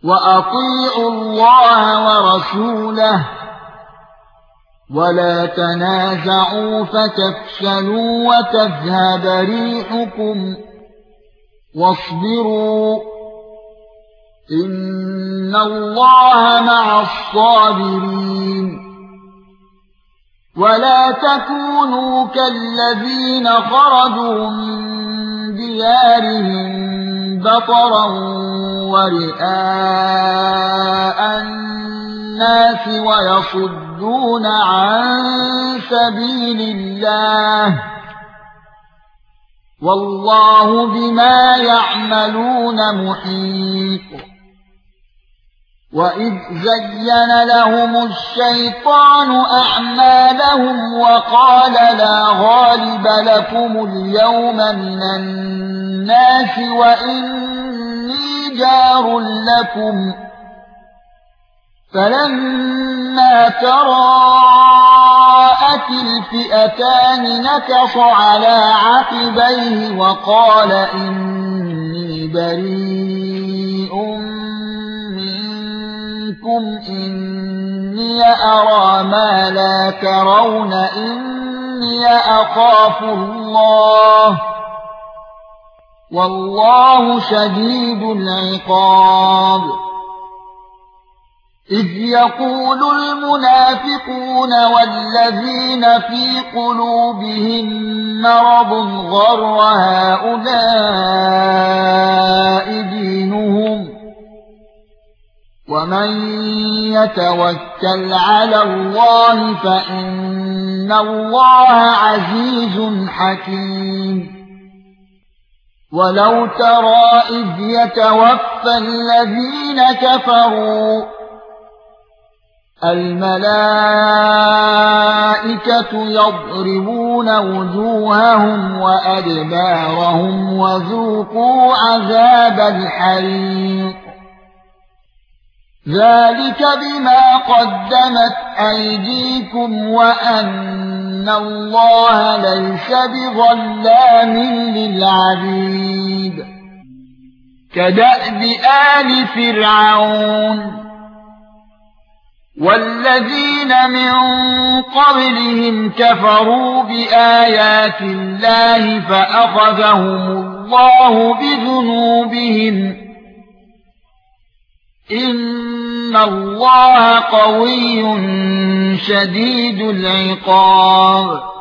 وأطيعوا الله ورسوله ولا تنازعوا فتفشلوا وتذهب ريحكم واصبروا إن الله مع الصابرين ولا تكونوا كالذين خرجوا من ديارهم بطرا ورئاء الناس ويصدون عن سبيل الله والله بما يعملون محيط وَإِذْ زَيَّنَ لَهُمُ الشَّيْطَانُ أَعْمَالَهُمْ وَقَالَ لَا غَالِبَ لَكُمُ الْيَوْمَ مِنَ النَّاسِ وَإِنِّي جَارٌ لَكُمْ فَلَمَّا تَرَاءَتِ الْفِئَتَانِ نَكَصَ عَلَى عَقِبَيْهِ وَقَالَ إِنِّي بَرِيءٌ إني أرى ما لا ترون إني أخاف الله والله شديد العقاب إذ يقول المنافقون والذين في قلوبهم مرض غر هؤلاء دينهم ومن يتوكل على الله فإن الله عزيز حكيم ولو ترى إذ يتوفى الذين كفروا الملائكة يضربون وجوههم وأدبارهم وذوقوا عذاب الحريق ذلك بما قدمت أيديكم وأن الله ليس بظلام للعبيد كدأب آل فرعون والذين من قبلهم كفروا بآيات الله فأخذهم الله بذنوبهم إن الله قوي شديد العقاب